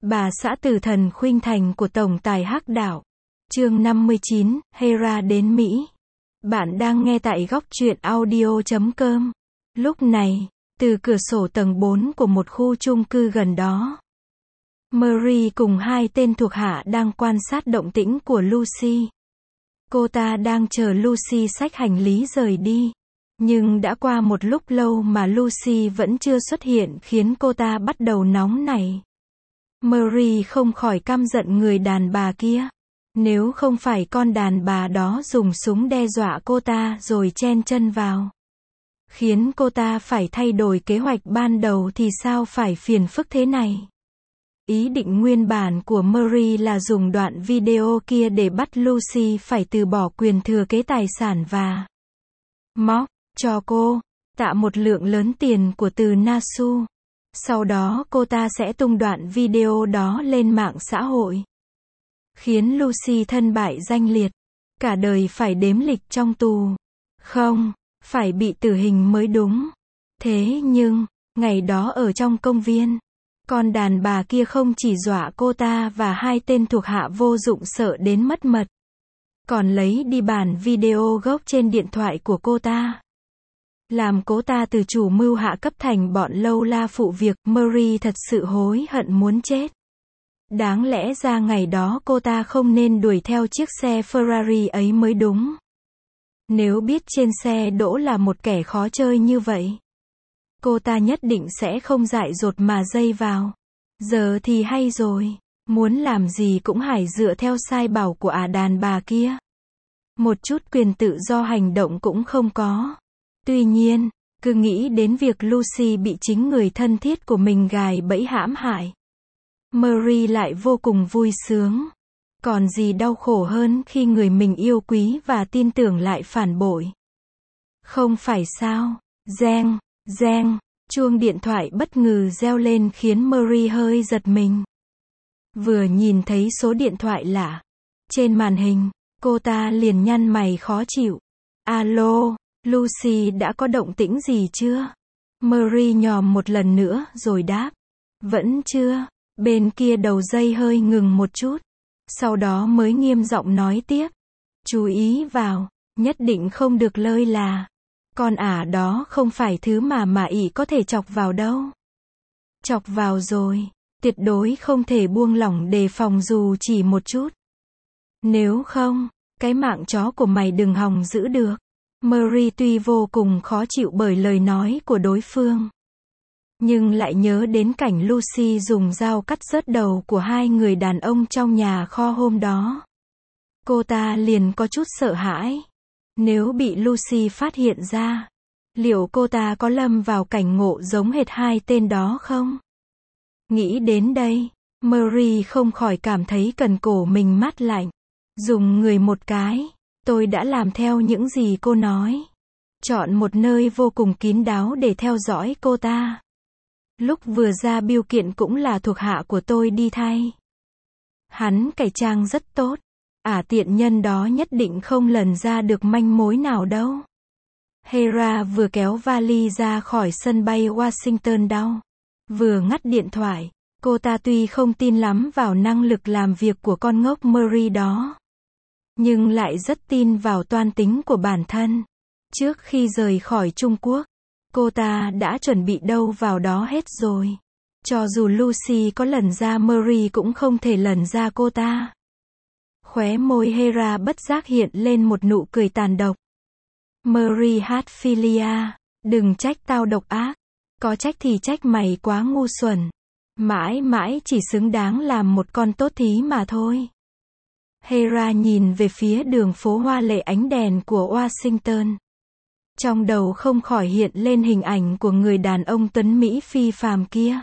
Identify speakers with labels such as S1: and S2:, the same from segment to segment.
S1: Bà xã tử thần khuynh thành của tổng tài Hắc Đạo. Chương 59, Hera đến Mỹ. Bạn đang nghe tại góc truyện audio.com. Lúc này, từ cửa sổ tầng 4 của một khu chung cư gần đó, Marie cùng hai tên thuộc hạ đang quan sát động tĩnh của Lucy. Cô ta đang chờ Lucy xách hành lý rời đi. Nhưng đã qua một lúc lâu mà Lucy vẫn chưa xuất hiện khiến cô ta bắt đầu nóng nảy. Marie không khỏi căm giận người đàn bà kia. Nếu không phải con đàn bà đó dùng súng đe dọa cô ta rồi chen chân vào, khiến cô ta phải thay đổi kế hoạch ban đầu thì sao phải phiền phức thế này. Ý định nguyên bản của Marie là dùng đoạn video kia để bắt Lucy phải từ bỏ quyền thừa kế tài sản và móc cho cô tạ một lượng lớn tiền của từ Nasu. Sau đó cô ta sẽ tung đoạn video đó lên mạng xã hội, khiến Lucy thân bại danh liệt, cả đời phải đếm lịch trong tù. Không, phải bị tử hình mới đúng. Thế nhưng, ngày đó ở trong công viên, con đàn bà kia không chỉ dọa cô ta và hai tên thuộc hạ vô dụng sợ đến mất mật, còn lấy đi bản video gốc trên điện thoại của cô ta, làm cô ta từ chủ mưu hạ cấp thành bọn lâu la phụ việc. Marie thật sự hối hận muốn chết. Đáng lẽ ra ngày đó cô ta không nên đuổi theo chiếc xe Ferrari ấy mới đúng. Nếu biết trên xe đỗ là một kẻ khó chơi như vậy, cô ta nhất định sẽ không dại dột mà dây vào. Giờ thì hay rồi, muốn làm gì cũng phải dựa theo sai bảo của đàn bà kia. Một chút quyền tự do hành động cũng không có. Tuy nhiên, cứ nghĩ đến việc Lucy bị chính người thân thiết của mình gài bẫy hãm hại, Marie lại vô cùng vui sướng. Còn gì đau khổ hơn khi người mình yêu quý và tin tưởng lại phản bội. Không phải sao? Reng, reng, chuông điện thoại bất ngờ reo lên khiến Marie hơi giật mình. Vừa nhìn thấy số điện thoại lạ trên màn hình, cô ta liền nhăn mày khó chịu. Alo, Lucy đã có động tĩnh gì chưa? Marie nhòm một lần nữa rồi đáp. Vẫn chưa. Bên kia đầu dây hơi ngừng một chút, sau đó mới nghiêm giọng nói tiếp. Chú ý vào, nhất định không được lơi là. Con đó không phải thứ mà ỷ có thể chọc vào đâu. Chọc vào rồi, tuyệt đối không thể buông lỏng đề phòng dù chỉ một chút. Nếu không, cái mạng chó của mày đừng hòng giữ được. Marie tuy vô cùng khó chịu bởi lời nói của đối phương, nhưng lại nhớ đến cảnh Lucy dùng dao cắt rớt đầu của hai người đàn ông trong nhà kho hôm đó. Cô ta liền có chút sợ hãi. Nếu bị Lucy phát hiện ra, liệu cô ta có lâm vào cảnh ngộ giống hệt hai tên đó không? Nghĩ đến đây, Marie không khỏi cảm thấy cần cổ mình mát lạnh. Dùng người một cái, tôi đã làm theo những gì cô nói. Chọn một nơi vô cùng kín đáo để theo dõi cô ta. Lúc vừa ra biêu kiện cũng là thuộc hạ của tôi đi thay. Hắn cải trang rất tốt. Tiện nhân đó nhất định không lần ra được manh mối nào đâu. Hera vừa kéo vali ra khỏi sân bay Washington đau, vừa ngắt điện thoại. Cô ta tuy không tin lắm vào năng lực làm việc của con ngốc Marie đó, nhưng lại rất tin vào toan tính của bản thân. Trước khi rời khỏi Trung Quốc, cô ta đã chuẩn bị đâu vào đó hết rồi. Cho dù Lucy có lần ra Marie cũng không thể lần ra cô ta. Khóe môi Hera bất giác hiện lên một nụ cười tàn độc. Marie Hatfilia, đừng trách tao độc ác. Có trách thì trách mày quá ngu xuẩn. Mãi mãi chỉ xứng đáng làm một con tốt thí mà thôi. Hera nhìn về phía đường phố hoa lệ ánh đèn của Washington. Trong đầu không khỏi hiện lên hình ảnh của người đàn ông tuấn Mỹ phi phàm kia.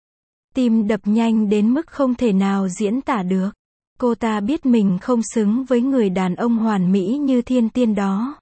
S1: Tim đập nhanh đến mức không thể nào diễn tả được. Cô ta biết mình không xứng với người đàn ông hoàn mỹ như thiên tiên đó.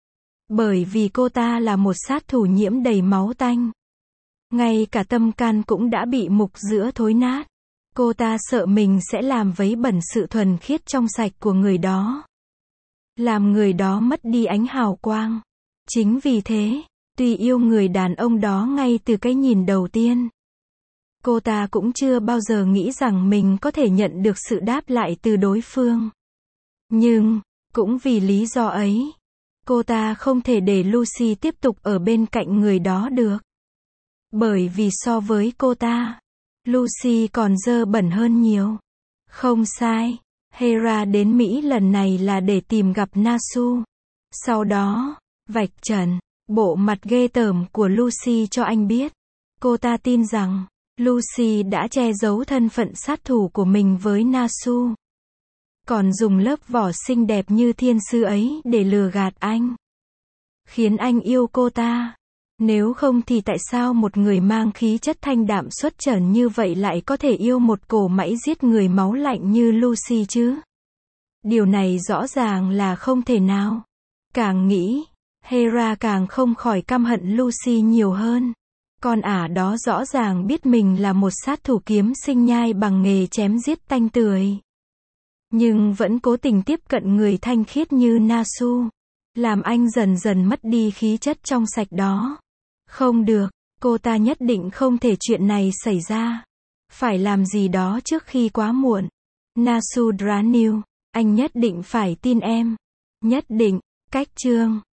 S1: Bởi vì cô ta là một sát thủ nhiễm đầy máu tanh. Ngay cả tâm can cũng đã bị mục giữa thối nát. Cô ta sợ mình sẽ làm vấy bẩn sự thuần khiết trong sạch của người đó, làm người đó mất đi ánh hào quang. Chính vì thế, tuy yêu người đàn ông đó ngay từ cái nhìn đầu tiên, Cô ta cũng chưa bao giờ nghĩ rằng mình có thể nhận được sự đáp lại từ đối phương. Nhưng, cũng vì lý do ấy, cô ta không thể để Lucy tiếp tục ở bên cạnh người đó được. Bởi vì so với cô ta, Lucy còn dơ bẩn hơn nhiều. Không sai, Hera đến Mỹ lần này là để tìm gặp Nasu. Sau đó, vạch trần bộ mặt ghê tởm của Lucy cho anh biết. Cô ta tin rằng Lucy đã che giấu thân phận sát thủ của mình với Nasu. Còn dùng lớp vỏ xinh đẹp như thiên sư ấy để lừa gạt anh. Khiến anh yêu cô ta. Nếu không thì tại sao một người mang khí chất thanh đạm xuất trần như vậy lại có thể yêu một cỗ mãi giết người máu lạnh như Lucy chứ? Điều này rõ ràng là không thể nào. Càng nghĩ, Hera càng không khỏi căm hận Lucy nhiều hơn. Con ả đó rõ ràng biết mình là một sát thủ kiếm sinh nhai bằng nghề chém giết tanh tươi. Nhưng vẫn cố tình tiếp cận người thanh khiết như Nasu. Làm anh dần dần mất đi khí chất trong sạch đó. Không được, cô ta nhất định không thể chuyện này xảy ra. Phải làm gì đó trước khi quá muộn. Nasu Dranil, anh nhất định phải tin em. Nhất định, cách chương.